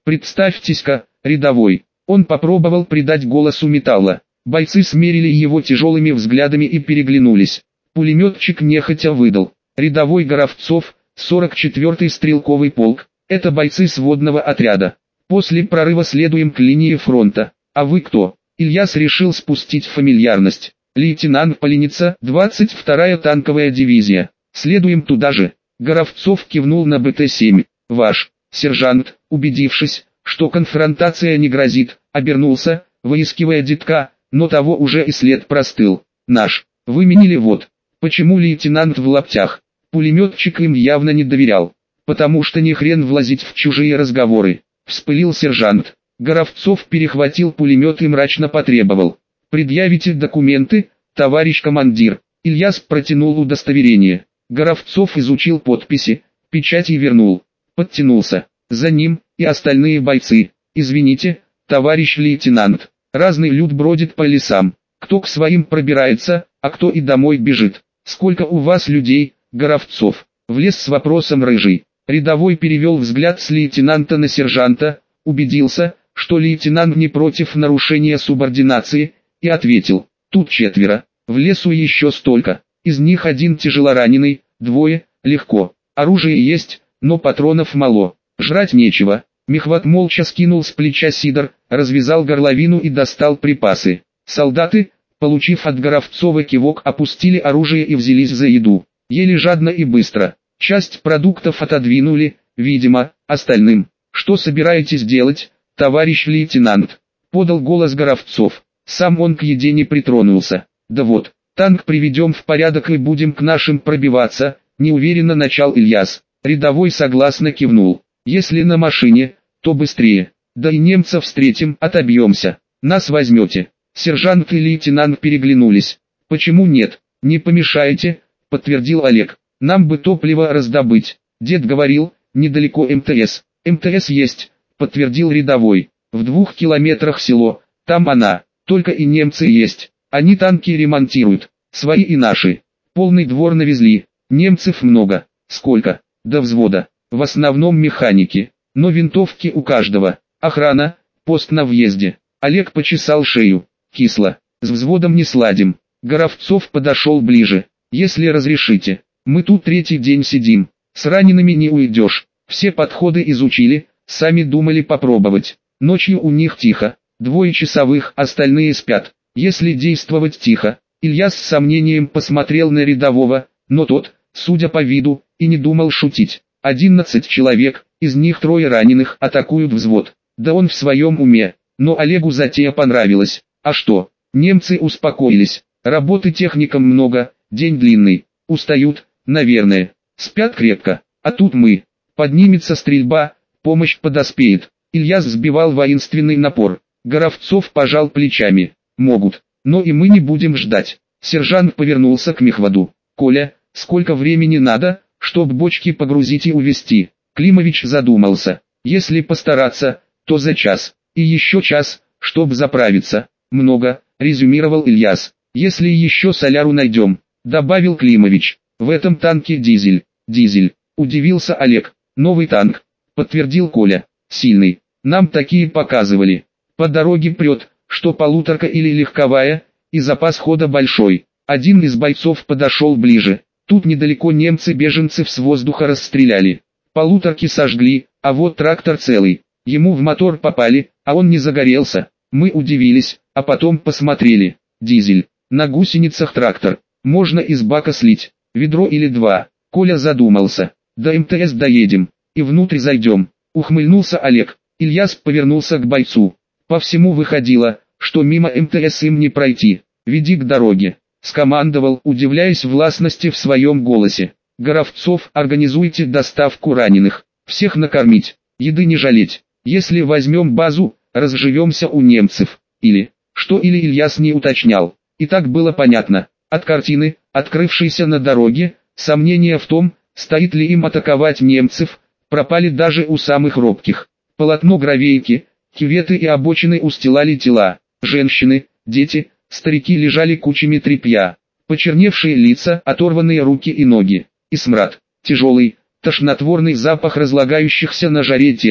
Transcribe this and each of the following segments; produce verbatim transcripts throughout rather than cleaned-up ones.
Представьтесь-ка, рядовой. Он попробовал придать голосу металла. Бойцы смерили его тяжелыми взглядами и переглянулись. Пулеметчик нехотя выдал. Рядовой Горовцов, сорок четвёртый стрелковый полк. Это бойцы сводного отряда. После прорыва следуем к линии фронта. А вы кто? Ильяс решил спустить фамильярность. Лейтенант Поленица, двадцать вторая танковая дивизия. Следуем туда же. Горовцов кивнул на Бэ Тэ семь. Ваш сержант, убедившись, что конфронтация не грозит, обернулся, выискивая детка, но того уже и след простыл. Наш. Выменили вот. Почему лейтенант в лаптях? Пулеметчик им явно не доверял. Потому что не хрен влазить в чужие разговоры. Вспылил сержант. Горовцов перехватил пулемет и мрачно потребовал. «Предъявите документы, товарищ командир». Ильяс протянул удостоверение. Горовцов изучил подписи, печать и вернул. Подтянулся. За ним и остальные бойцы. «Извините, товарищ лейтенант, разный люд бродит по лесам. Кто к своим пробирается, а кто и домой бежит. Сколько у вас людей, Горовцов?» Влез с вопросом Рыжий. Рядовой перевел взгляд с лейтенанта на сержанта, убедился, что лейтенант не против нарушения субординации, и ответил: «Тут четверо, в лесу еще столько, из них один тяжелораненый, двое, легко, оружие есть, но патронов мало, жрать нечего». Мехват молча скинул с плеча сидор, развязал горловину и достал припасы. Солдаты, получив от Горовцова кивок, опустили оружие и взялись за еду. Ели жадно и быстро. Часть продуктов отодвинули, видимо, остальным. «Что собираетесь делать, товарищ лейтенант?» — подал голос Горовцов. Сам он к еде не притронулся. «Да вот, танк приведем в порядок и будем к нашим пробиваться», — неуверенно начал Ильяс. Рядовой согласно кивнул. «Если на машине, то быстрее. Да и немцев встретим, отобьемся. Нас возьмете». Сержант и лейтенант переглянулись. «Почему нет? Не помешаете?» — подтвердил Олег. «Нам бы топливо раздобыть. Дед говорил, недалеко Эм Тэ Эс». «Эм Тэ Эс есть», — подтвердил рядовой. «В двух километрах село, там она. Только и немцы есть. Они танки ремонтируют. Свои и наши. Полный двор навезли. Немцев много. Сколько? До взвода. В основном механики. Но винтовки у каждого. Охрана, пост на въезде». Олег почесал шею. «Кисло. С взводом не сладим». Горовцов подошел ближе. «Если разрешите. Мы тут третий день сидим. С ранеными не уйдешь. Все подходы изучили, сами думали попробовать. Ночью у них тихо. Двое часовых, остальные спят. Если действовать тихо». Ильяс с сомнением посмотрел на рядового, но тот, судя по виду, и не думал шутить. Одиннадцать человек, из них трое раненых, атакуют взвод. Да он в своем уме. Но Олегу затея понравилась. А что? Немцы успокоились. Работы техникам много, день длинный. Устают, наверное. Спят крепко. А тут мы. Поднимется стрельба, помощь подоспеет. Ильяс сбивал воинственный напор. Горовцов пожал плечами. Могут. Но и мы не будем ждать. Сержант повернулся к мехводу. «Коля, сколько времени надо, чтоб бочки погрузить и увезти?» Климович задумался. «Если постараться, то за час. И еще час, чтоб заправиться». «Много», резюмировал Ильяс. «Если еще соляру найдем», добавил Климович. «В этом танке дизель». «Дизель», удивился Олег. «Новый танк», подтвердил Коля. «Сильный. Нам такие показывали. По дороге прет, что полуторка или легковая, и запас хода большой». Один из бойцов подошел ближе. Тут недалеко немцы беженцев с воздуха расстреляли. Полуторки сожгли, а вот трактор целый. Ему в мотор попали, а он не загорелся. Мы удивились, а потом посмотрели. Дизель. На гусеницах трактор. Можно из бака слить. Ведро или два». Коля задумался. «До Эм Тэ Эс доедем. И внутрь зайдем». Ухмыльнулся Олег. Ильяс повернулся к бойцу. По всему выходило, что мимо Эм Тэ Эс им не пройти. «Веди к дороге», скомандовал, удивляясь властности в своем голосе. «Горовцов, организуйте доставку раненых. Всех накормить, еды не жалеть. Если возьмем базу, разживемся у немцев». Или, что или Ильяс не уточнял. И так было понятно. От картины, открывшейся на дороге, сомнения в том, стоит ли им атаковать немцев, пропали даже у самых робких. Полотно гравейки, кюветы и обочины устилали тела. Женщины, дети, старики лежали кучами тряпья. Почерневшие лица, оторванные руки и ноги. И смрад, тяжелый, тошнотворный запах разлагающихся на жаре тел.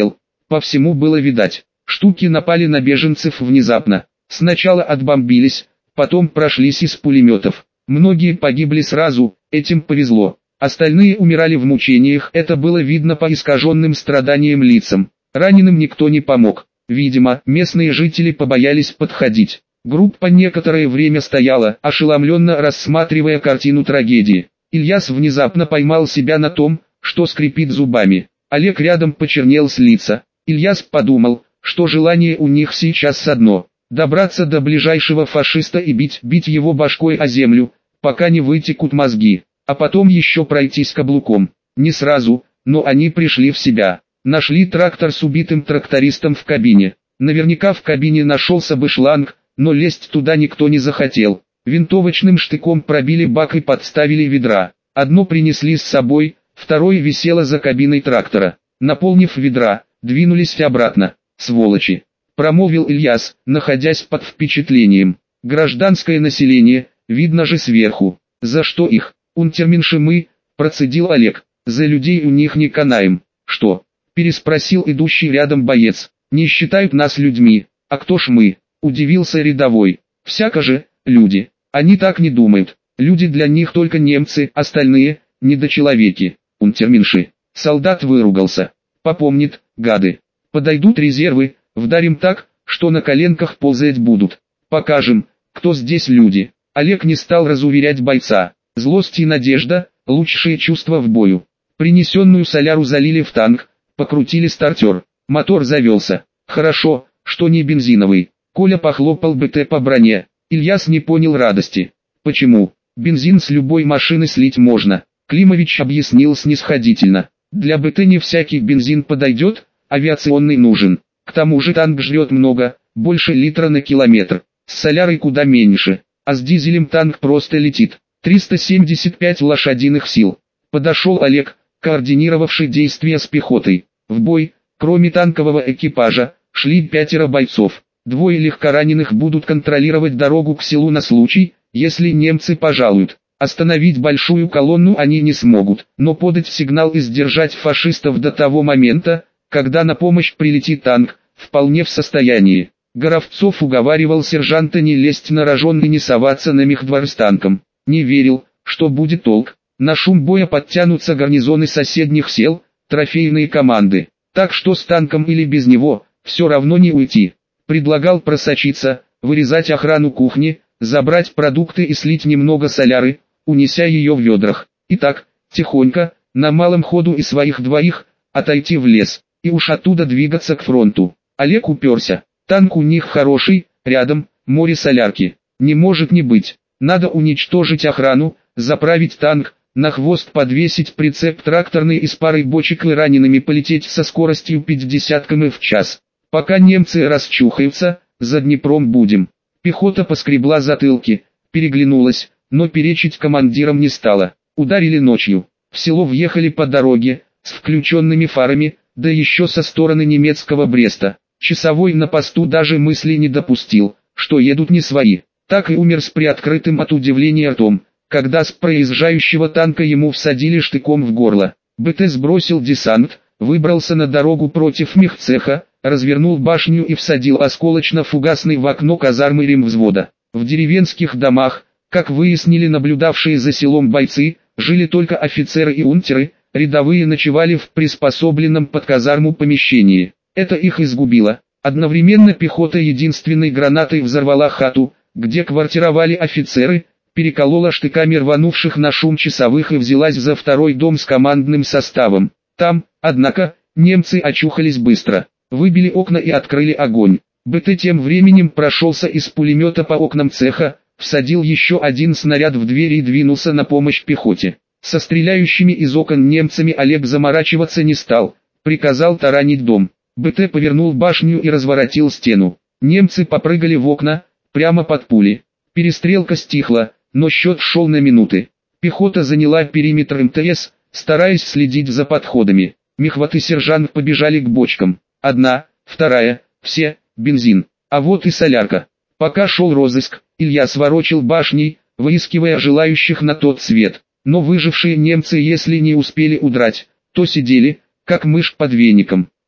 По всему было видать. Штуки напали на беженцев внезапно. Сначала отбомбились, потом прошлись из пулеметов. Многие погибли сразу, этим повезло. Остальные умирали в мучениях, это было видно по искаженным страданиям лицам. Раненым никто не помог. Видимо, местные жители побоялись подходить. Группа некоторое время стояла, ошеломленно рассматривая картину трагедии. Ильяс внезапно поймал себя на том, что скрипит зубами. Олег рядом почернел с лица. Ильяс подумал, что желание у них сейчас одно – добраться до ближайшего фашиста и бить, бить его башкой о землю, пока не вытекут мозги, а потом еще пройтись каблуком. Не сразу, но они пришли в себя. Нашли трактор с убитым трактористом в кабине. Наверняка в кабине нашелся бы шланг, но лезть туда никто не захотел. Винтовочным штыком пробили бак и подставили ведра. Одно принесли с собой, второе висело за кабиной трактора. Наполнив ведра, двинулись обратно. «Сволочи!» – промолвил Ильяс, находясь под впечатлением. «Гражданское население, видно же сверху. За что их? Унтерменши мы», – процедил Олег. «За людей у них не канаем». «Что?» – переспросил идущий рядом боец. «Не считают нас людьми. А кто ж мы?» – удивился рядовой. «Всяко же, люди. Они так не думают. Люди для них только немцы, остальные – недочеловеки. Унтерменши». Солдат выругался. «Попомнит, гады. Подойдут резервы, вдарим так, что на коленках ползать будут. Покажем, кто здесь люди». Олег не стал разуверять бойца. Злость и надежда – лучшие чувства в бою. Принесенную соляру залили в танк, покрутили стартер. Мотор завелся. Хорошо, что не бензиновый. Коля похлопал БТ по броне. Ильяс не понял радости. Почему? Бензин с любой машины слить можно. Климович объяснил снисходительно. Для БТ не всякий бензин подойдет, авиационный нужен. К тому же танк жрет много, больше литра на километр. С солярой куда меньше, а с дизелем танк просто летит. триста семьдесят пять лошадиных сил. Подошел Олег, координировавший действия с пехотой. В бой, кроме танкового экипажа, шли пятеро бойцов. Двое легкораненых будут контролировать дорогу к селу на случай, если немцы пожалуют. Остановить большую колонну они не смогут, но подать сигнал и сдержать фашистов до того момента, когда на помощь прилетит танк, вполне в состоянии. Горовцов уговаривал сержанта не лезть на рожон и не соваться на мехдвор с танком. Не верил, что будет толк. На шум боя подтянутся гарнизоны соседних сел, трофейные команды. Так что с танком или без него, все равно не уйти. Предлагал просочиться, вырезать охрану кухни, забрать продукты и слить немного соляры, унеся ее в ведрах. И так, тихонько, на малом ходу и своих двоих, отойти в лес, и уж оттуда двигаться к фронту. Олег уперся. Танк у них хороший, рядом, море солярки. Не может не быть. Надо уничтожить охрану, заправить танк, на хвост подвесить прицеп тракторный и с парой бочек и ранеными полететь со скоростью пятьдесят километров в час. Пока немцы расчухаются, за Днепром будем. Пехота поскребла затылки, переглянулась, но перечить командирам не стала. Ударили ночью. В село въехали по дороге, с включенными фарами, да еще со стороны немецкого Бреста. Часовой на посту даже мысли не допустил, что едут не свои. Так и умер с приоткрытым от удивления ртом, когда с проезжающего танка ему всадили штыком в горло. БТ сбросил десант, выбрался на дорогу против мехцеха, развернул башню и всадил осколочно-фугасный в окно казармы ремвзвода. В деревенских домах, как выяснили наблюдавшие за селом бойцы, жили только офицеры и унтеры, рядовые ночевали в приспособленном под казарму помещении. Это их изгубило. Одновременно пехота единственной гранатой взорвала хату, где квартировали офицеры, переколола штыками рванувших на шум часовых и взялась за второй дом с командным составом. Там, однако, немцы очухались быстро, выбили окна и открыли огонь. БТ тем временем прошелся из пулемета по окнам цеха, всадил еще один снаряд в дверь и двинулся на помощь пехоте. Со стреляющими из окон немцами Олег заморачиваться не стал, приказал таранить дом. БТ повернул башню и разворотил стену. Немцы попрыгали в окна, прямо под пули. Перестрелка стихла, но счет шел на минуты. Пехота заняла периметр МТС, стараясь следить за подходами. Мехват и сержант побежали к бочкам. Одна, вторая, все, бензин. А вот и солярка. Пока шел розыск, Илья сворочил башней, выискивая желающих на тот свет. Но выжившие немцы, если не успели удрать, то сидели, как мышь под веником.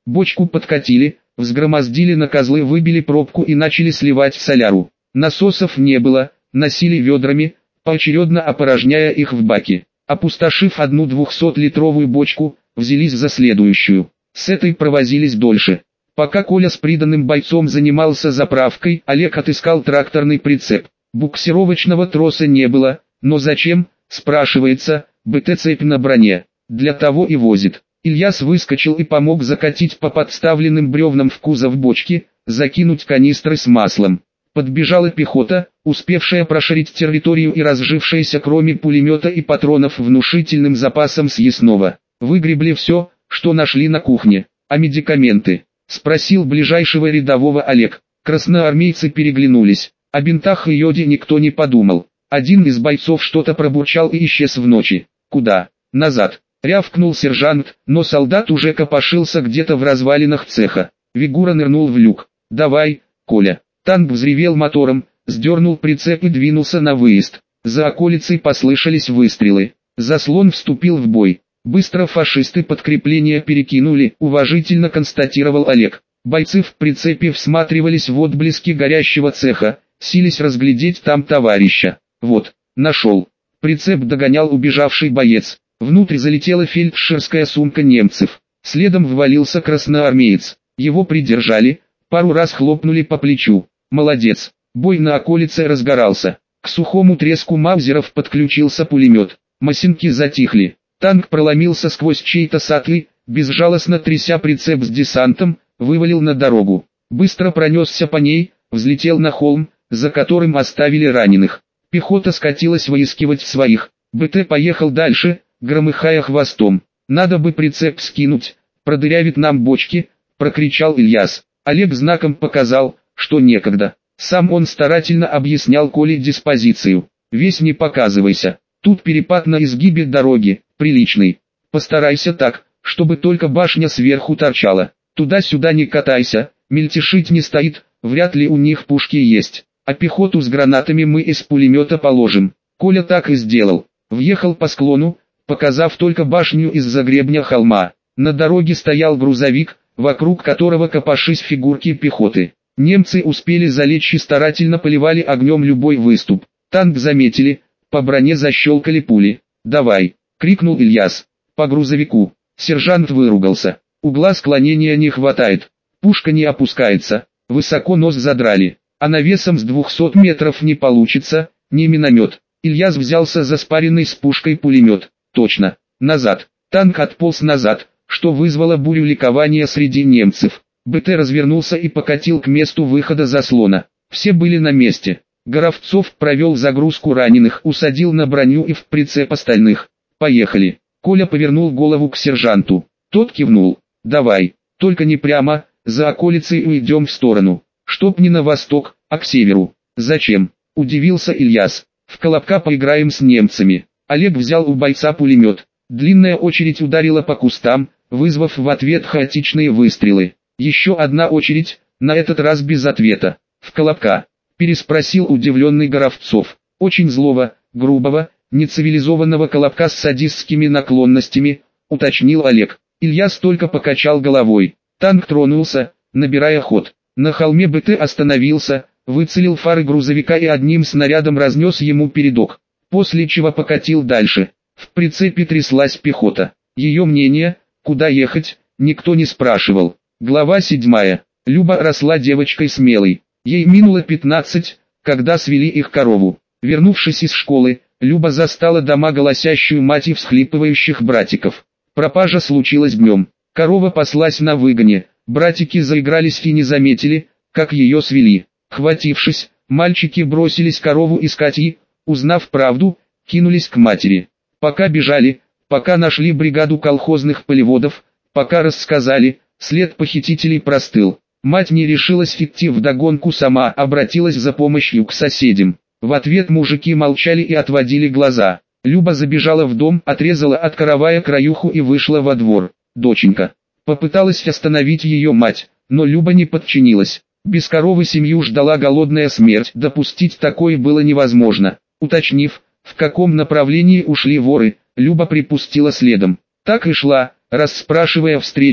Бочку подкатили, взгромоздили на козлы, выбили пробку и начали сливать в соляру. Насосов не было, носили ведрами, поочередно опорожняя их в баки. Опустошив одну двухсотлитровую бочку, взялись за следующую. С этой провозились дольше. Пока Коля с приданным бойцом занимался заправкой, Олег отыскал тракторный прицеп. Буксировочного троса не было, но зачем, спрашивается, БТ-цепь на броне. Для того и возит. Ильяс выскочил и помог закатить по подставленным бревнам в кузов бочки, закинуть канистры с маслом. Подбежала пехота, успевшая прошарить территорию и разжившаяся кроме пулемета и патронов внушительным запасом съестного. Выгребли все, что нашли на кухне. А медикаменты? Спросил ближайшего рядового Олег. Красноармейцы переглянулись. О бинтах и йоде никто не подумал. Один из бойцов что-то пробурчал и исчез в ночи. Куда? Назад. Рявкнул сержант, но солдат уже копошился где-то в развалинах цеха. Вигура нырнул в люк. «Давай, Коля». Танк взревел мотором, сдернул прицеп и двинулся на выезд. За околицей послышались выстрелы. Заслон вступил в бой. Быстро фашисты подкрепления перекинули, уважительно констатировал Олег. Бойцы в прицепе всматривались в отблески горящего цеха, сились разглядеть там товарища. Вот, нашел. Прицеп догонял убежавший боец. Внутрь залетела фельдшерская сумка немцев. Следом ввалился красноармеец. Его придержали, пару раз хлопнули по плечу. Молодец. Бой на околице разгорался. К сухому треску маузеров подключился пулемет. Масинки затихли. Танк проломился сквозь чей-то сатлы, безжалостно тряся прицеп с десантом, вывалил на дорогу. Быстро пронесся по ней, взлетел на холм, за которым оставили раненых. Пехота скатилась выискивать своих. БТ поехал дальше, громыхая хвостом. «Надо бы прицеп скинуть, продырявит нам бочки», — прокричал Ильяс. Олег знаком показал, что некогда. Сам он старательно объяснял Коле диспозицию. «Весь не показывайся. Тут перепад на изгибе дороги, приличный. Постарайся так, чтобы только башня сверху торчала. Туда-сюда не катайся, мельтешить не стоит, вряд ли у них пушки есть. А пехоту с гранатами мы из пулемета положим». Коля так и сделал. Въехал по склону, показав только башню из-за гребня холма. На дороге стоял грузовик, вокруг которого копошись фигурки пехоты. Немцы успели залечь и старательно поливали огнем любой выступ. Танк заметили, по броне защелкали пули. «Давай!» — крикнул Ильяс. «По грузовику!» Сержант выругался. «Угла склонения не хватает. Пушка не опускается. Высоко нос задрали. А навесом с двухсот метров не получится, не миномет». Ильяс взялся за спаренный с пушкой пулемет. «Точно! Назад!» Танк отполз назад, что вызвало бурю ликования среди немцев. БТ развернулся и покатил к месту выхода заслона. Все были на месте. Горовцов провел загрузку раненых, усадил на броню и в прицеп остальных. «Поехали!» Коля повернул голову к сержанту. Тот кивнул. «Давай, только не прямо, за околицей уйдем в сторону. Чтоб не на восток, а к северу». «Зачем?» – удивился Ильяс. «В колобка поиграем с немцами». Олег взял у бойца пулемет. Длинная очередь ударила по кустам, вызвав в ответ хаотичные выстрелы. Еще одна очередь, на этот раз без ответа. «В колобка?» – переспросил удивленный Горовцов. «Очень злого, грубого, нецивилизованного колобка с садистскими наклонностями», – уточнил Олег. Ильяс только покачал головой. Танк тронулся, набирая ход. На холме БТ остановился, выцелил фары грузовика и одним снарядом разнес ему передок, после чего покатил дальше. В прицепе тряслась пехота. Ее мнение, куда ехать, никто не спрашивал. Глава седьмая. Люба росла девочкой смелой. Ей минуло пятнадцать, когда свели их корову. Вернувшись из школы, Люба застала дома голосящую мать и всхлипывающих братиков. Пропажа случилась днем. Корова паслась на выгоне. Братики заигрались и не заметили, как ее свели. Хватившись, мальчики бросились корову искать и, узнав правду, кинулись к матери. Пока бежали, пока нашли бригаду колхозных полеводов, пока рассказали, след похитителей простыл. Мать не решилась идти вдогонку сама, обратилась за помощью к соседям. В ответ мужики молчали и отводили глаза. Люба забежала в дом, отрезала от каравая краюху и вышла во двор. «Доченька». Попыталась остановить ее мать, но Люба не подчинилась. Без коровы семью ждала голодная смерть, допустить такое было невозможно. Уточнив, в каком направлении ушли воры, Люба припустила следом. Так и шла, расспрашивая встречных,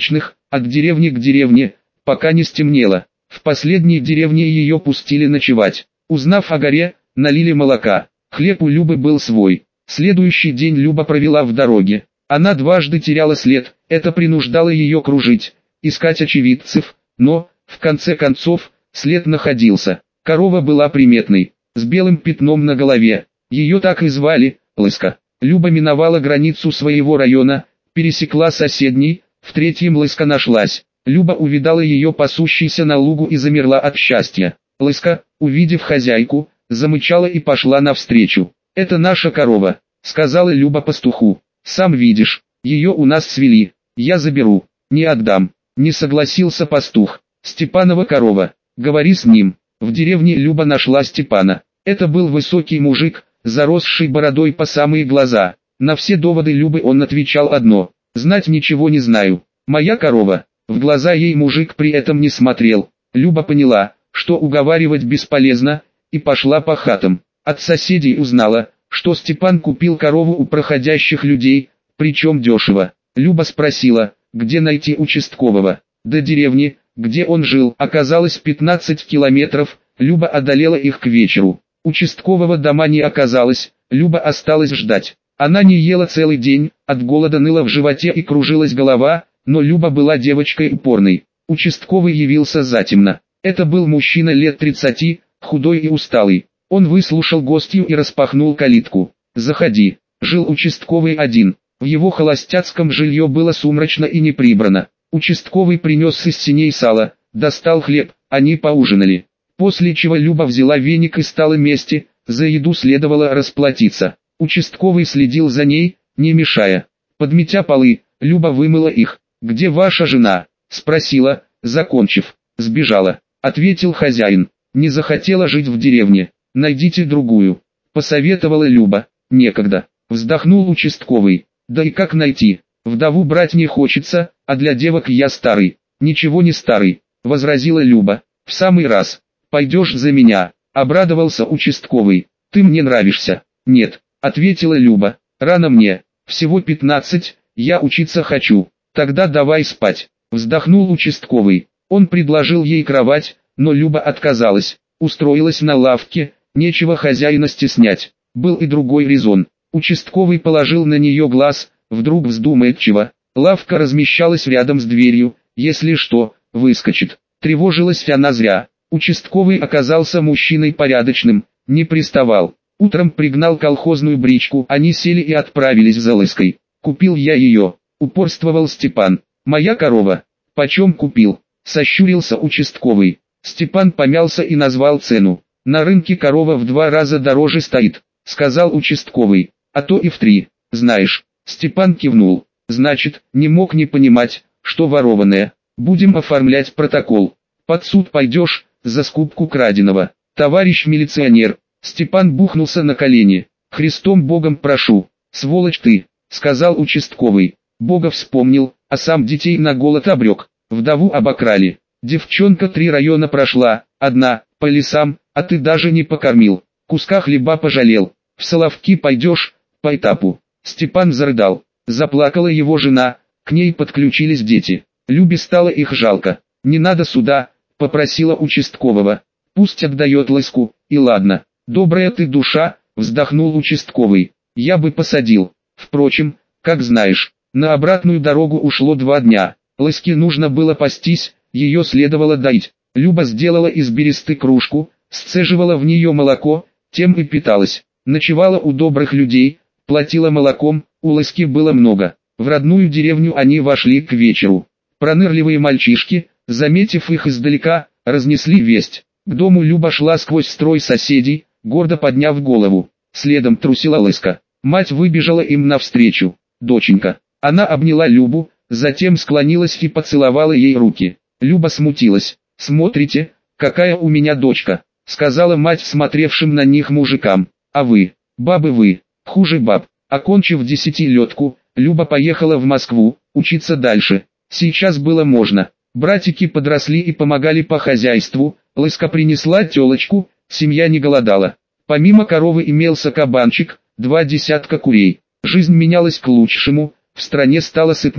от деревни к деревне, пока не стемнело. В последней деревне ее пустили ночевать. Узнав о горе, налили молока. Хлеб у Любы был свой. Следующий день Люба провела в дороге. Она дважды теряла след, это принуждало ее кружить, искать очевидцев, но, в конце концов, след находился. Корова была приметной, с белым пятном на голове. Ее так и звали, Лыска. Люба миновала границу своего района, пересекла соседний, в третьем Лыска нашлась. Люба увидала ее пасущейся на лугу и замерла от счастья. Лыска, увидев хозяйку, замычала и пошла навстречу. «Это наша корова», — сказала Люба пастуху. «Сам видишь, ее у нас свели, я заберу». «Не отдам», — не согласился пастух. «Степанова корова, говори с ним». В деревне Люба нашла Степана. Это был высокий мужик, заросший бородой по самые глаза. На все доводы Любы он отвечал одно: «Знать ничего не знаю. Моя корова». В глаза ей мужик при этом не смотрел. Люба поняла, что уговаривать бесполезно, и пошла по хатам. От соседей узнала, что Степан купил корову у проходящих людей, причем дешево. Люба спросила, где найти участкового. До деревни, где он жил, оказалось пятнадцать километров. Люба одолела их к вечеру. Участкового дома не оказалось, Люба осталась ждать. Она не ела целый день, от голода ныла в животе и кружилась голова, но Люба была девочкой упорной. Участковый явился затемно. Это был мужчина лет тридцати, худой и усталый. Он выслушал гостью и распахнул калитку. «Заходи». Жил участковый один. В его холостяцком жилье было сумрачно и не прибрано. Участковый принес из сеней сало, достал хлеб, они поужинали. После чего Люба взяла веник и стала мести, за еду следовало расплатиться. Участковый следил за ней, не мешая. Подметя полы, Люба вымыла их. «Где ваша жена?» — спросила, закончив. «Сбежала», — ответил хозяин. «Не захотела жить в деревне. Найдите другую», — посоветовала Люба. «Некогда», — вздохнул участковый. «Да и как найти? Вдову брать не хочется, а для девок я старый». «Ничего не старый», — возразила Люба. «В самый раз. Пойдешь за меня», — обрадовался участковый. «Ты мне нравишься». «Нет», — ответила Люба. «Рано мне. Всего пятнадцать, я учиться хочу». «Тогда давай спать», — вздохнул участковый. Он предложил ей кровать, но Люба отказалась. Устроилась на лавке, нечего хозяина стеснять. Был и другой резон. Участковый положил на нее глаз, вдруг вздумает чего. Лавка размещалась рядом с дверью, если что, выскочит. Тревожилась она зря. Участковый оказался мужчиной порядочным, не приставал. Утром пригнал колхозную бричку, они сели и отправились за Лыской. «Купил я ее», — упорствовал Степан. «Моя корова». «Почем купил?» — сощурился участковый. Степан помялся и назвал цену. «На рынке корова в два раза дороже стоит», — сказал участковый. «А то и в три, знаешь». Степан кивнул. «Значит, не мог не понимать, что ворованное. Будем оформлять протокол. Под суд пойдешь, за скупку краденого. Товарищ милиционер». Степан бухнулся на колени. «Христом Богом прошу, сволочь ты», — сказал участковый. Бога вспомнил, а сам детей на голод обрек. Вдову обокрали. Девчонка три района прошла, одна, по лесам, а ты даже не покормил. Куска хлеба пожалел. В Соловки пойдешь, по этапу. Степан зарыдал. Заплакала его жена, к ней подключились дети. Любе стало их жалко. «Не надо суда», — попросила участкового. «Пусть отдает Лыску, и ладно». «Добрая ты душа», — вздохнул участковый. «Я бы посадил. Впрочем, как знаешь». На обратную дорогу ушло два дня. Лыске нужно было пастись, ее следовало доить. Люба сделала из бересты кружку, сцеживала в нее молоко, тем и питалась. Ночевала у добрых людей, платила молоком, у Лыски было много. В родную деревню они вошли к вечеру. Пронырливые мальчишки, заметив их издалека, разнесли весть. К дому Люба шла сквозь строй соседей, гордо подняв голову. Следом трусила Лыска. Мать выбежала им навстречу. «Доченька». Она обняла Любу, затем склонилась и поцеловала ей руки. Люба смутилась. «Смотрите, какая у меня дочка», — сказала мать смотревшим на них мужикам. «А вы, бабы вы, хуже баб». Окончив десятилетку, Люба поехала в Москву, учиться дальше. Сейчас было можно. Братики подросли и помогали по хозяйству, Лыска принесла телочку, семья не голодала. Помимо коровы имелся кабанчик, два десятка курей. Жизнь менялась к лучшему, в стране стало сытнее.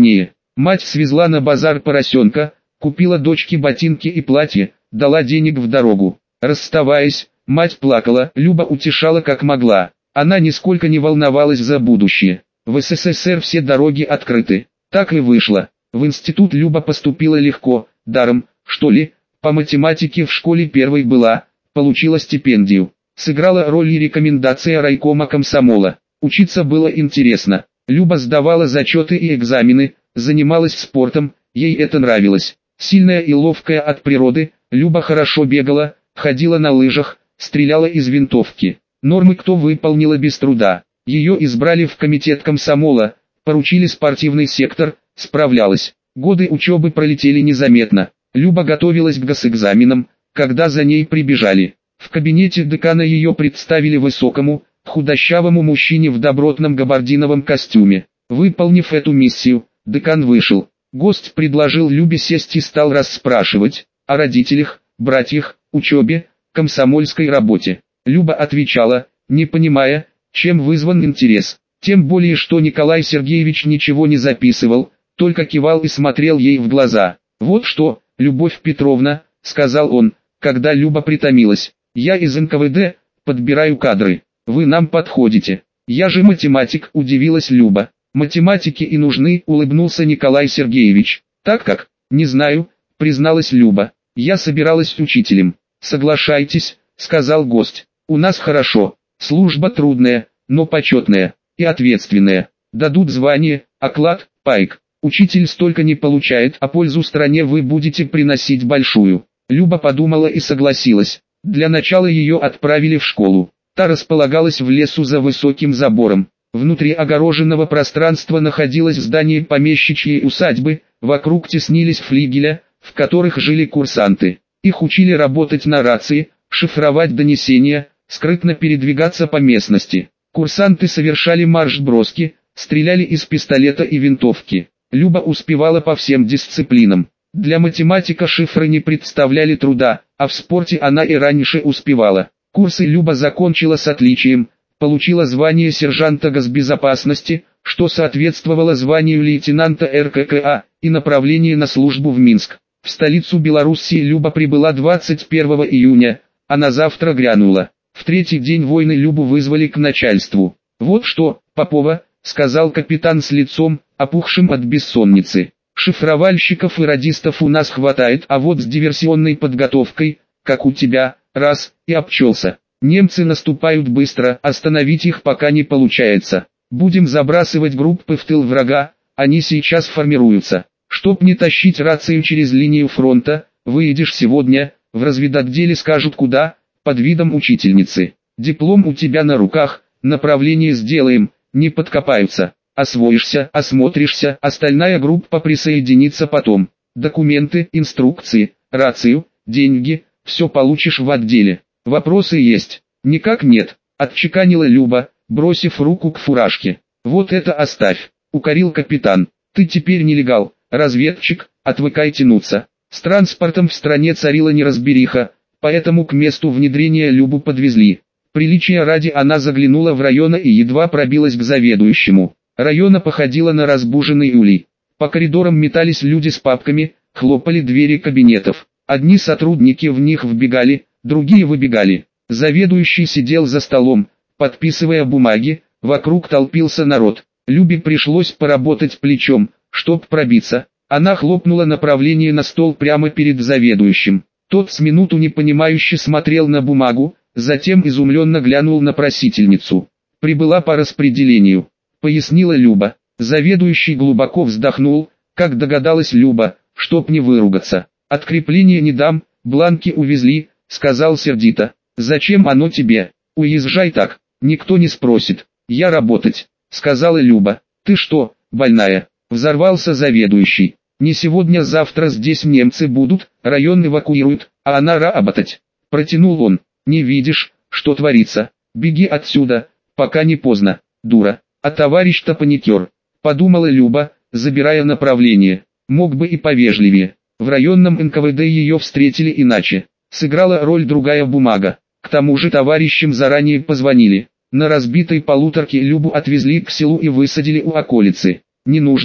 Мать свезла на базар поросенка, купила дочке ботинки и платье, дала денег в дорогу. Расставаясь, мать плакала, Люба утешала как могла. Она нисколько не волновалась за будущее. В СССР все дороги открыты. Так и вышло. В институт Люба поступила легко, даром, что ли, по математике в школе первой была, получила стипендию. Сыграла роль и рекомендация райкома комсомола. Учиться было интересно. Люба сдавала зачеты и экзамены, занималась спортом, ей это нравилось. Сильная и ловкая от природы, Люба хорошо бегала, ходила на лыжах, стреляла из винтовки. Нормы кто выполнила без труда. Ее избрали в комитет комсомола, поручили спортивный сектор, справлялась. Годы учебы пролетели незаметно. Люба готовилась к госэкзаменам, когда за ней прибежали. В кабинете декана ее представили высокому, худощавому мужчине в добротном габардиновом костюме. Выполнив эту миссию, декан вышел. Гость предложил Любе сесть и стал расспрашивать о родителях, братьях, учебе, комсомольской работе. Люба отвечала, не понимая, чем вызван интерес. Тем более, что Николай Сергеевич ничего не записывал, только кивал и смотрел ей в глаза. «Вот что, Любовь Петровна», — сказал он, когда Люба притомилась, — «я из эн ка вэ дэ, подбираю кадры. Вы нам подходите». «Я же математик», — удивилась Люба. «Математики и нужны», — улыбнулся Николай Сергеевич. «Так как?» «Не знаю», — призналась Люба. «Я собиралась учителем». «Соглашайтесь», — сказал гость. «У нас хорошо. Служба трудная, но почетная и ответственная. Дадут звание, оклад, пайк. Учитель столько не получает, а пользу стране вы будете приносить большую». Люба подумала и согласилась. Для начала ее отправили в школу. Та располагалась в лесу за высоким забором. Внутри огороженного пространства находилось здание помещичьей усадьбы, вокруг теснились флигеля, в которых жили курсанты. Их учили работать на рации, шифровать донесения, скрытно передвигаться по местности. Курсанты совершали марш-броски, стреляли из пистолета и винтовки. Люба успевала по всем дисциплинам. Для математика шифры не представляли труда, а в спорте она и раньше успевала. Курсы Люба закончила с отличием, получила звание сержанта госбезопасности, что соответствовало званию лейтенанта эр ка ка а, и направлению на службу в Минск. В столицу Белоруссии Люба прибыла двадцать первого июня, а на завтра грянула. В третий день войны Любу вызвали к начальству. «Вот что, Попова», — сказал капитан с лицом, опухшим от бессонницы. «Шифровальщиков и радистов у нас хватает, а вот с диверсионной подготовкой, как у тебя, раз, и обчелся. Немцы наступают быстро, остановить их пока не получается. Будем забрасывать группы в тыл врага, они сейчас формируются. Чтоб не тащить рацию через линию фронта, выйдешь сегодня, в разведотделе скажут куда, под видом учительницы. Диплом у тебя на руках, направление сделаем, не подкопаются. Освоишься, осмотришься, остальная группа присоединится потом. Документы, инструкции, рацию, деньги, все получишь в отделе. Вопросы есть?» «Никак нет», — отчеканила Люба, бросив руку к фуражке. «Вот это оставь», — укорил капитан. «Ты теперь нелегал, разведчик, отвыкай тянуться». С транспортом в стране царила неразбериха, поэтому к месту внедрения Любу подвезли. Приличия ради она заглянула в район и едва пробилась к заведующему. Района походила на разбуженный улей. По коридорам метались люди с папками, хлопали двери кабинетов. Одни сотрудники в них вбегали, другие выбегали. Заведующий сидел за столом, подписывая бумаги, вокруг толпился народ. Любе пришлось поработать плечом, чтоб пробиться. Она хлопнула направление на стол прямо перед заведующим. Тот с минуту непонимающе смотрел на бумагу, затем изумленно глянул на просительницу. «Прибыла по распределению», — пояснила Люба. Заведующий глубоко вздохнул, как догадалась Люба, чтоб не выругаться. «Открепление не дам, бланки увезли», — сказал сердито. «Зачем оно тебе? Уезжай так, никто не спросит. Я работать», — сказала Люба. «Ты что, больная?» — взорвался заведующий. «Не сегодня-завтра здесь немцы будут, район эвакуируют, а она работать». Протянул он. «Не видишь, что творится? Беги отсюда, пока не поздно, дура. А товарищ-то паникер», — подумала Люба, забирая направление. Мог бы и повежливее. В районном эн ка вэ дэ ее встретили иначе. Сыграла роль другая бумага. К тому же товарищам заранее позвонили. На разбитой полуторке Любу отвезли к селу и высадили у околицы. «Не нужно,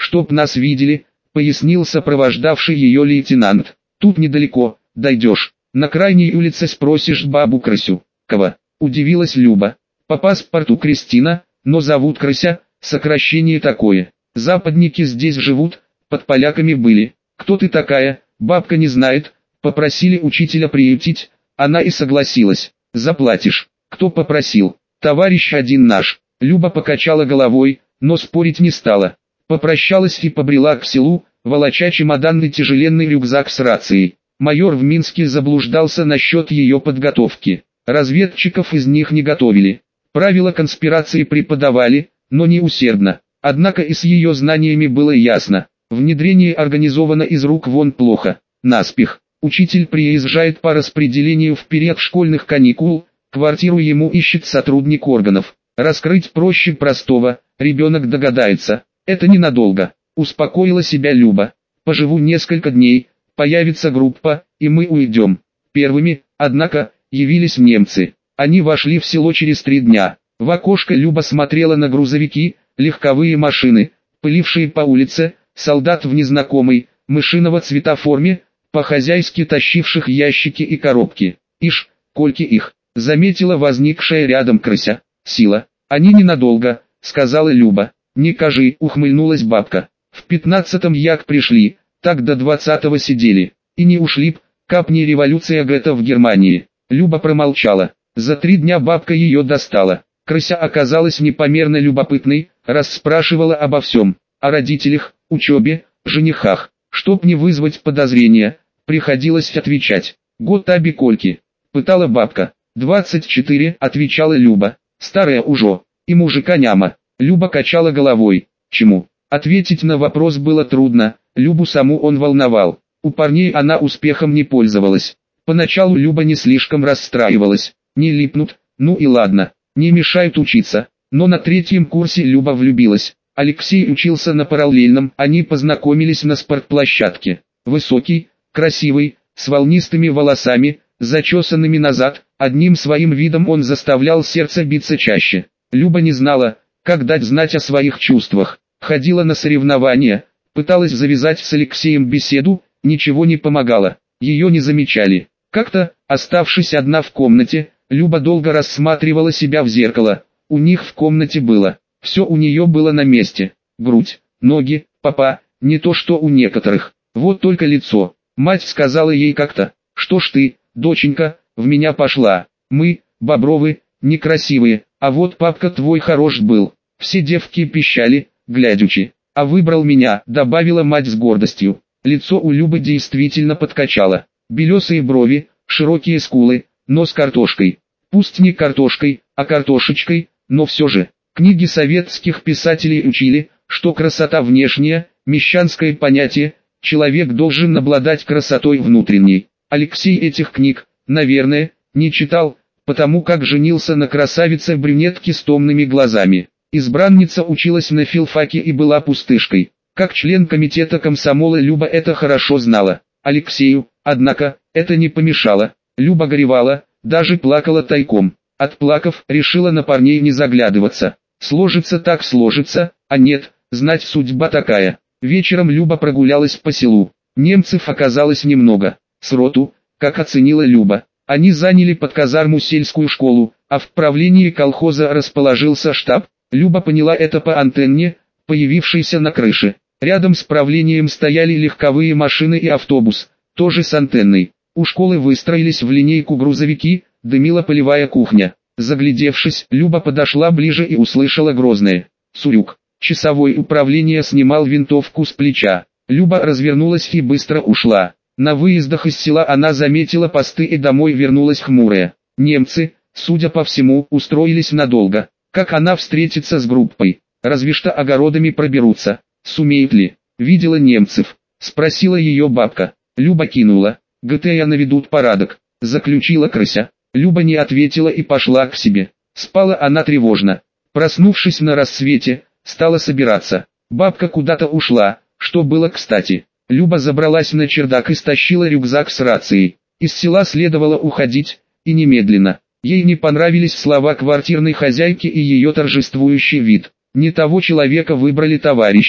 чтоб нас видели, пояснил сопровождавший ее лейтенант. Тут недалеко, дойдешь. На крайней улице спросишь бабу Крысю. Кого? Удивилась Люба. По паспорту Кристина, но зовут Крыся, сокращение такое. Западники здесь живут, под поляками были. Кто ты такая? Бабка не знает. Попросили учителя приютить, она и согласилась. Заплатишь. Кто попросил? Товарищ один наш. Люба покачала головой, но спорить не стала. Попрощалась и побрела к селу, волоча чемоданный тяжеленный рюкзак с рацией. Майор в Минске заблуждался насчет ее подготовки. Разведчиков из них не готовили. Правила конспирации преподавали, но не усердно. Однако и с ее знаниями было ясно. Внедрение организовано из рук вон плохо. Наспех. Учитель приезжает по распределению в период школьных каникул, квартиру ему ищет сотрудник органов. Раскрыть проще простого, ребенок догадается. Это ненадолго. Успокоила себя Люба. Поживу несколько дней, появится группа, и мы уйдем. Первыми, однако, явились немцы. Они вошли в село через три дня. В окошко Люба смотрела на грузовики, легковые машины, пылившие по улице, солдат в незнакомой, мышиного цвета форме, по-хозяйски тащивших ящики и коробки. Ишь, кольки их, заметила возникшая рядом Крыся. Сила. Они ненадолго, сказала Люба. Не кажи, ухмыльнулась бабка. В пятнадцатом як пришли, так до двадцатого сидели. И не ушли б, капни революция гэта в Германии. Люба промолчала. За три дня бабка ее достала. Крыся оказалась непомерно любопытной, расспрашивала обо всем. О родителях, учебе, женихах. Чтоб не вызвать подозрения, приходилось отвечать. Год аби кольки. Пытала бабка. двадцать четыре, отвечала Люба. Старая уже. И мужика няма. Люба качала головой. Чему? Ответить на вопрос было трудно, Любу саму он волновал. У парней она успехом не пользовалась. Поначалу Люба не слишком расстраивалась. Не липнут, ну и ладно, не мешают учиться. Но на третьем курсе Люба влюбилась. Алексей учился на параллельном, они познакомились на спортплощадке. Высокий, красивый, с волнистыми волосами, зачесанными назад, одним своим видом он заставлял сердце биться чаще. Люба не знала, как дать знать о своих чувствах. Ходила на соревнования, пыталась завязать с Алексеем беседу, ничего не помогало. Ее не замечали. Как-то, оставшись одна в комнате, Люба долго рассматривала себя в зеркало. У них в комнате было. Все у нее было на месте. Грудь, ноги, попа, не то что у некоторых. Вот только лицо. Мать сказала ей как-то: «Что ж ты, доченька, в меня пошла? Мы, Бобровы, некрасивые, а вот папка твой хорош был». Все девки пищали, глядячи. «А выбрал меня», добавила мать с гордостью. Лицо у Любы действительно подкачало. Белесые брови, широкие скулы, нос картошкой. Пусть не картошкой, а картошечкой, но все же. Книги советских писателей учили, что красота внешняя, мещанское понятие, человек должен обладать красотой внутренней. Алексей этих книг, наверное, не читал, потому как женился на красавице-брюнетке с томными глазами. Избранница училась на филфаке и была пустышкой. Как член комитета комсомола Люба это хорошо знала. Алексею, однако, это не помешало. Люба горевала, даже плакала тайком. Отплакав, решила на парней не заглядываться. Сложится так сложится, а нет, знать судьба такая. Вечером Люба прогулялась по селу. Немцев оказалось немного. С роту, как оценила Люба. Они заняли под казарму сельскую школу, а в правлении колхоза расположился штаб. Люба поняла это по антенне, появившейся на крыше. Рядом с правлением стояли легковые машины и автобус, тоже с антенной. У школы выстроились в линейку грузовики, дымила полевая кухня. Заглядевшись, Люба подошла ближе и услышала грозное: «Цурюк». Часовой управления снимал винтовку с плеча. Люба развернулась и быстро ушла. На выездах из села она заметила посты и домой вернулась хмурая. Немцы, судя по всему, устроились надолго. Как она встретится с группой? Разве что огородами проберутся. Сумеют ли? Видела немцев? Спросила ее бабка. Люба кинула. ГТЯ наведут порядок. Заключила Крыся. Люба не ответила и пошла к себе. Спала она тревожно. Проснувшись на рассвете, стала собираться. Бабка куда-то ушла, что было кстати. Люба забралась на чердак и стащила рюкзак с рацией. Из села следовало уходить, и немедленно. Ей не понравились слова квартирной хозяйки и ее торжествующий вид. Не того человека выбрали товарищи.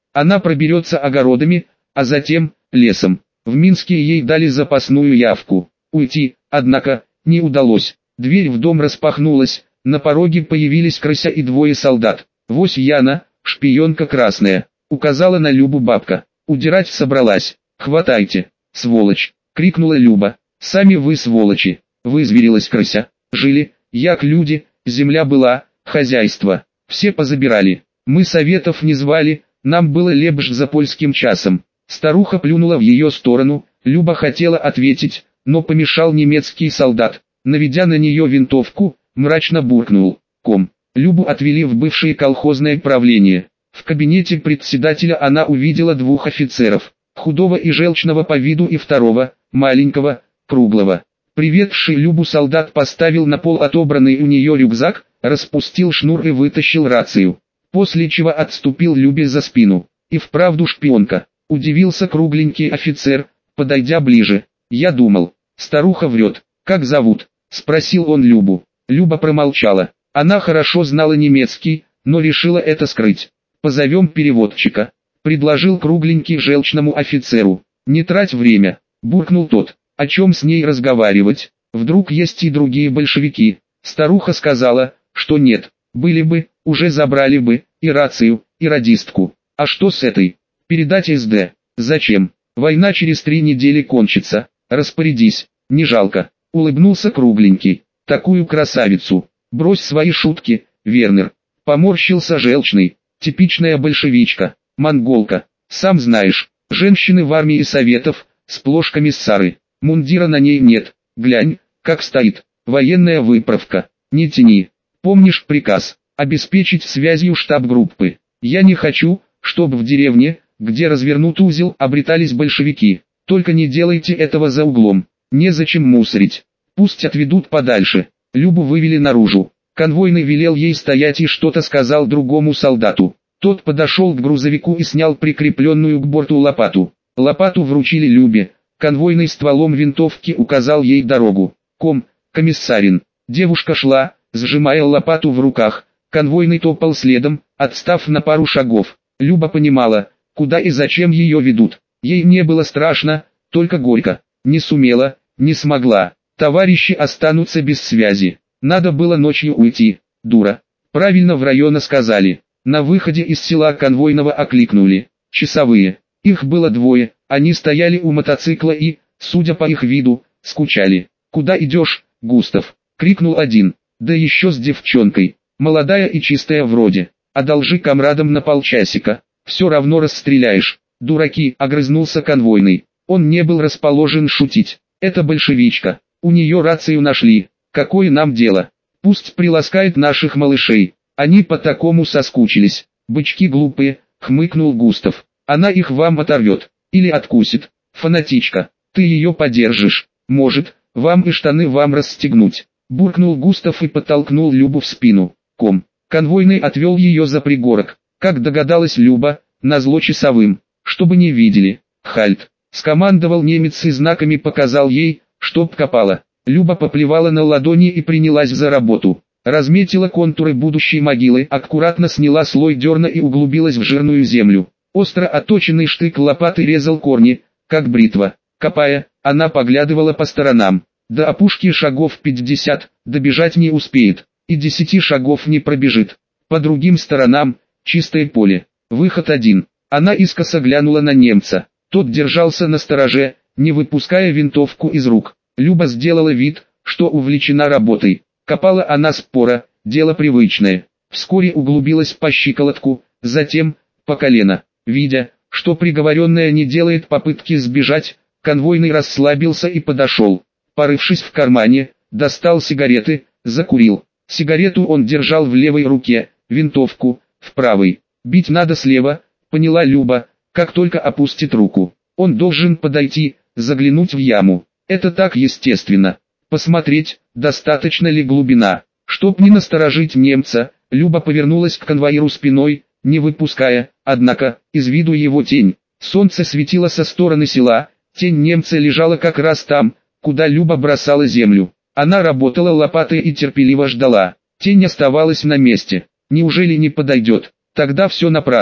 Она проберется огородами, а затем лесом. В Минске ей дали запасную явку. Уйти, однако, не удалось. Дверь в дом распахнулась, на пороге появились крыся и двое солдат. «Вось Яна, шпионка красная», — указала на Любу бабка. Удирать собралась. «Хватайте, сволочь!» — крикнула Люба. «Сами вы сволочи!» — вызверилась крыся. «Жили, як люди, земля была, хозяйство. Все позабирали. Мы советов не звали, нам было лепш за польским часом». Старуха плюнула в ее сторону. Люба хотела ответить, но помешал немецкий солдат. Наведя на нее винтовку, мрачно буркнул: «Ком». Любу отвели в бывшее колхозное правление. В кабинете председателя она увидела двух офицеров, худого и желчного по виду и второго, маленького, круглого. Приведший Любу солдат поставил на пол отобранный у нее рюкзак, распустил шнур и вытащил рацию. После чего отступил Любе за спину. «И вправду шпионка», — удивился кругленький офицер, подойдя ближе. «Я думал, старуха врет. Как зовут?» — спросил он Любу. Люба промолчала. Она хорошо знала немецкий, но решила это скрыть. «Позовем переводчика», — предложил кругленький желчному офицеру. «Не трать время», — буркнул тот. «О чем с ней разговаривать? Вдруг есть и другие большевики?» Старуха сказала, что нет. Были бы, уже забрали бы, и рацию, и радистку. А что с этой? Передать СД. Зачем? Война через три недели кончится. Распорядись, не жалко. Улыбнулся кругленький. Такую красавицу. Брось свои шутки, Вернер. Поморщился желчный. Типичная большевичка, монголка. Сам знаешь, женщины в армии советов, сплошь комиссары. Мундира на ней нет. Глянь, как стоит. Военная выправка. Не тяни. Помнишь приказ? Обеспечить связью штаб группы. Я не хочу, чтобы в деревне, где развернут узел, обретались большевики. Только не делайте этого за углом. Незачем мусорить. Пусть отведут подальше. Любу вывели наружу. Конвойный велел ей стоять и что-то сказал другому солдату. Тот подошел к грузовику и снял прикрепленную к борту лопату. Лопату вручили Любе. Конвойный стволом винтовки указал ей дорогу. «Ком, комиссарин». Девушка шла, сжимая лопату в руках. Конвойный топал следом, отстав на пару шагов. Люба понимала, куда и зачем ее ведут. Ей не было страшно, только горько. Не сумела, не смогла. Товарищи останутся без связи. Надо было ночью уйти. Дура. Правильно в районе сказали. На выходе из села конвойного окликнули. Часовые. Их было двое. Они стояли у мотоцикла и, судя по их виду, скучали. «Куда идешь, Густав?» — крикнул один. «Да еще с девчонкой. Молодая и чистая вроде. Одолжи комрадам на полчасика. Все равно расстреляешь». «Дураки», — огрызнулся конвойный. Он не был расположен шутить. «Это большевичка. У нее рацию нашли. Какое нам дело? Пусть приласкает наших малышей. Они по такому соскучились». «Бычки глупые», — хмыкнул Густав. «Она их вам оторвет. Или откусит. Фанатичка. Ты ее подержишь. Может, вам и штаны вам расстегнуть». Буркнул Густав и подтолкнул Любу в спину. «Ком». Конвойный отвел ее за пригорок. Как догадалась Люба, назло часовым. Чтобы не видели. «Хальт». Скомандовал немец и знаками показал ей, чтоб копала. Люба поплевала на ладони и принялась за работу. Разметила контуры будущей могилы, аккуратно сняла слой дерна и углубилась в жирную землю. Остро отточенный штык лопаты резал корни, как бритва. Копая, она поглядывала по сторонам. До опушки шагов пятьдесят, добежать не успеет, и десяти шагов не пробежит. По другим сторонам, чистое поле. Выход один. Она искоса глянула на немца. Тот держался на стороже, не выпуская винтовку из рук. Люба сделала вид, что увлечена работой. Копала она споро, дело привычное. Вскоре углубилась по щиколотку, затем по колено. Видя, что приговоренная не делает попытки сбежать, конвойный расслабился и подошел. Порывшись в кармане, достал сигареты, закурил. Сигарету он держал в левой руке, винтовку в правой. Бить надо слева, поняла Люба, как только опустит руку. Он должен подойти, заглянуть в яму. Это так естественно. Посмотреть, достаточно ли глубина. Чтоб не насторожить немца, Люба повернулась к конвоиру спиной, не выпуская, однако, из виду его тень. Солнце светило со стороны села, тень немца лежала как раз там, куда Люба бросала землю. Она работала лопатой и терпеливо ждала. Тень оставалась на месте. Неужели не подойдет? Тогда все напрасно.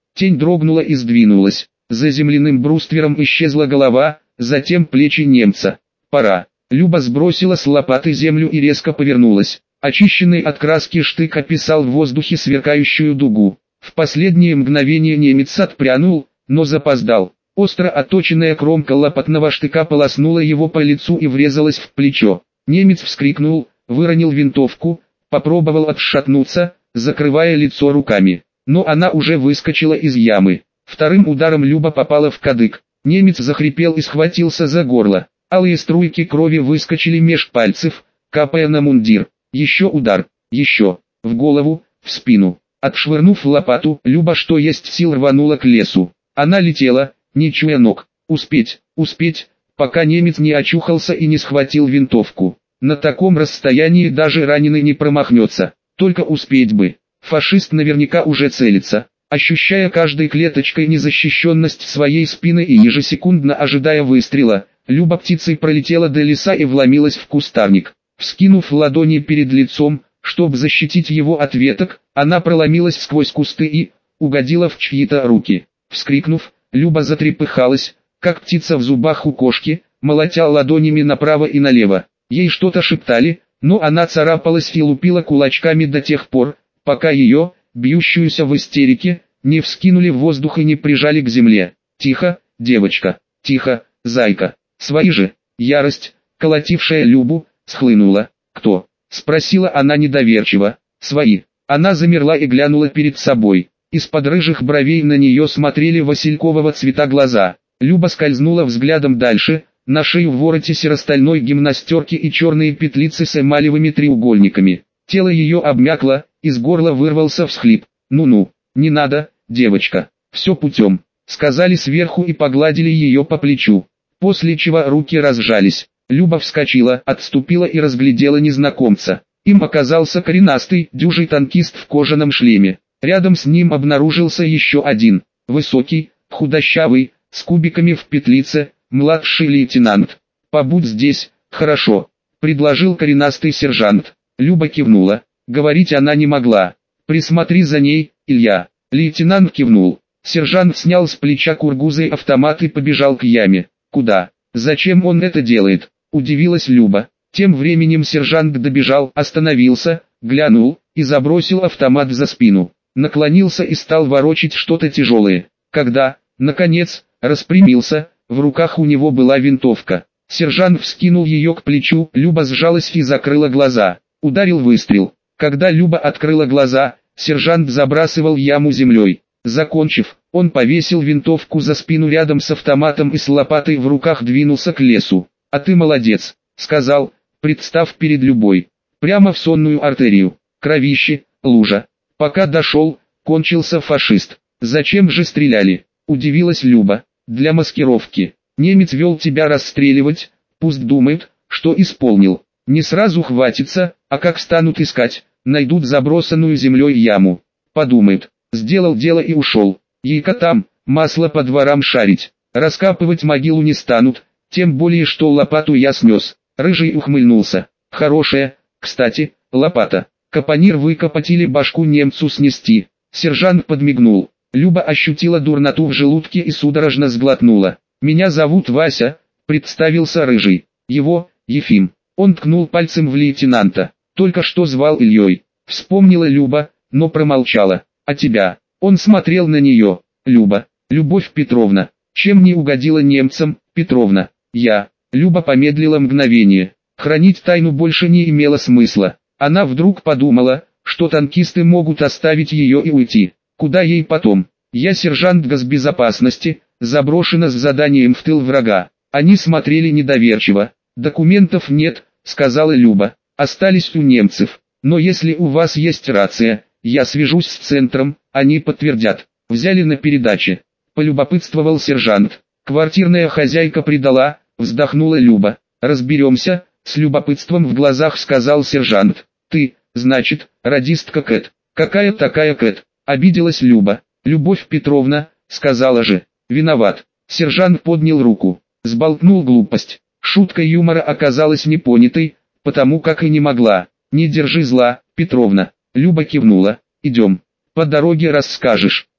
Тень дрогнула и сдвинулась. За земляным бруствером исчезла голова, затем плечи немца. «Пора». Люба сбросила с лопаты землю и резко повернулась. Очищенный от краски штык описал в воздухе сверкающую дугу. В последнее мгновение немец отпрянул, но запоздал. Остро отточенная кромка лопатного штыка полоснула его по лицу и врезалась в плечо. Немец вскрикнул, выронил винтовку, попробовал отшатнуться, закрывая лицо руками. Но она уже выскочила из ямы. Вторым ударом Люба попала в кадык. Немец захрипел и схватился за горло. Алые струйки крови выскочили меж пальцев, капая на мундир. Еще удар, еще, в голову, в спину. Отшвырнув лопату, Люба что есть сил рванула к лесу. Она летела, не чуя ног. Успеть, успеть, пока немец не очухался и не схватил винтовку. На таком расстоянии даже раненый не промахнется. Только успеть бы. Фашист наверняка уже целится. Ощущая каждой клеточкой незащищенность своей спины и ежесекундно ожидая выстрела, Люба птицей пролетела до леса и вломилась в кустарник. Вскинув ладони перед лицом, чтобы защитить его от веток, она проломилась сквозь кусты и угодила в чьи-то руки. Вскрикнув, Люба затрепыхалась, как птица в зубах у кошки, молотя ладонями направо и налево. Ей что-то шептали, но она царапалась и лупила кулачками до тех пор, пока ее, бьющуюся в истерике, не вскинули в воздух и не прижали к земле. «Тихо, девочка, тихо, зайка». Свои же, ярость, колотившая Любу, схлынула. «Кто?» — спросила она недоверчиво. «Свои». Она замерла и глянула перед собой. Из-под рыжих бровей на нее смотрели василькового цвета глаза. Люба скользнула взглядом дальше, на шею в вороте серостальной гимнастерки и черные петлицы с эмалевыми треугольниками. Тело ее обмякло, из горла вырвался всхлип. «Ну-ну, не надо, девочка, все путем», — сказали сверху и погладили ее по плечу. После чего руки разжались. Люба вскочила, отступила и разглядела незнакомца. Им оказался коренастый, дюжий танкист в кожаном шлеме. Рядом с ним обнаружился еще один, высокий, худощавый, с кубиками в петлице, младший лейтенант. «Побудь здесь, хорошо», — предложил коренастый сержант. Люба кивнула. Говорить она не могла. «Присмотри за ней, Илья». Лейтенант кивнул. Сержант снял с плеча кургузый автомат и побежал к яме. «Куда? Зачем он это делает?» — удивилась Люба. Тем временем сержант добежал, остановился, глянул и забросил автомат за спину. Наклонился и стал ворочить что-то тяжелое. Когда, наконец, распрямился, в руках у него была винтовка. Сержант вскинул ее к плечу, Люба сжалась и закрыла глаза. Ударил выстрел. Когда Люба открыла глаза, сержант забрасывал яму землей. Закончив, он повесил винтовку за спину рядом с автоматом и с лопатой в руках двинулся к лесу. «А ты молодец», — сказал, представ перед Любой. Прямо в сонную артерию. Кровище, лужа. Пока дошел, кончился фашист. «Зачем же стреляли?» — удивилась Люба. «Для маскировки. Немец вел тебя расстреливать, пусть думает, что исполнил. Не сразу хватится, а как станут искать, найдут забросанную землей яму. Подумает, сделал дело и ушел. Ейка там, масло по дворам шарить. Раскапывать могилу не станут, тем более что лопату я снес». Рыжий ухмыльнулся. «Хорошая, кстати, лопата. Капонир выкопать или башку немцу снести». Сержант подмигнул. Люба ощутила дурноту в желудке и судорожно сглотнула. «Меня зовут Вася», — представился Рыжий. «Его, Ефим». Он ткнул пальцем в лейтенанта. «Только что звал Ильей». Вспомнила Люба, но промолчала. «А тебя?» Он смотрел на нее. «Люба, Любовь Петровна. Чем не угодила немцам, Петровна?» «Я». Люба помедлила мгновение. Хранить тайну больше не имело смысла. Она вдруг подумала, что танкисты могут оставить ее и уйти. Куда ей потом? «Я сержант госбезопасности, заброшена с заданием в тыл врага». Они смотрели недоверчиво. «Документов нет», — сказала Люба. «Остались у немцев. Но если у вас есть рация, я свяжусь с центром, они подтвердят». Взяли на передаче. Полюбопытствовал сержант. «Квартирная хозяйка предала», — вздохнула Люба. «Разберемся», — с любопытством в глазах сказал сержант. «Ты, значит, радистка Кэт». «Какая такая Кэт?» — обиделась Люба. «Любовь Петровна», — сказала же. «Виноват». Сержант поднял руку. Сболтнул глупость. Шутка юмора оказалась непонятой, потому как и не могла. «Не держи зла, Петровна». Люба кивнула. «Идем. По дороге расскажешь».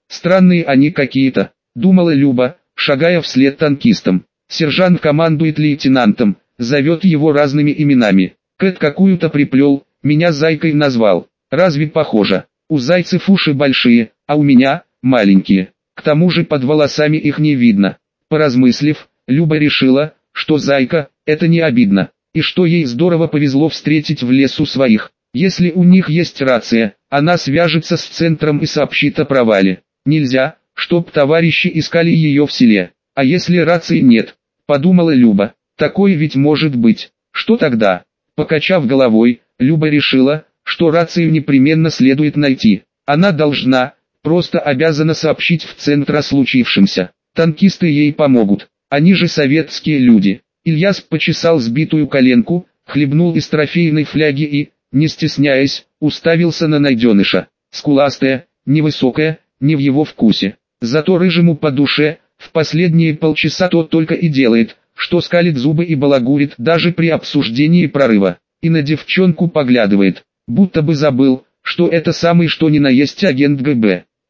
Странные они какие-то, думала Люба, шагая вслед танкистам. Сержант командует лейтенантом, зовет его разными именами. Кэт какую-то приплел, меня зайкой назвал. Разве похоже? У зайцев уши большие, а у меня маленькие. К тому же под волосами их не видно. Поразмыслив, Люба решила, что зайка – это не обидно, и что ей здорово повезло встретить в лесу своих. Если у них есть рация, она свяжется с центром и сообщит о провале. Нельзя, чтоб товарищи искали ее в селе. А если рации нет, подумала Люба, такое ведь может быть. Что тогда? Покачав головой, Люба решила, что рацию непременно следует найти. Она должна, просто обязана сообщить в центр о случившемся. Танкисты ей помогут. Они же советские люди. Ильяс почесал сбитую коленку, хлебнул из трофейной фляги и, не стесняясь, уставился на найденыша. Скуластая, невысокая, не в его вкусе. Зато рыжему по душе, в последние полчаса тот только и делает, что скалит зубы и балагурит даже при обсуждении прорыва. И на девчонку поглядывает, будто бы забыл, что это самый что ни на есть агент ГБ.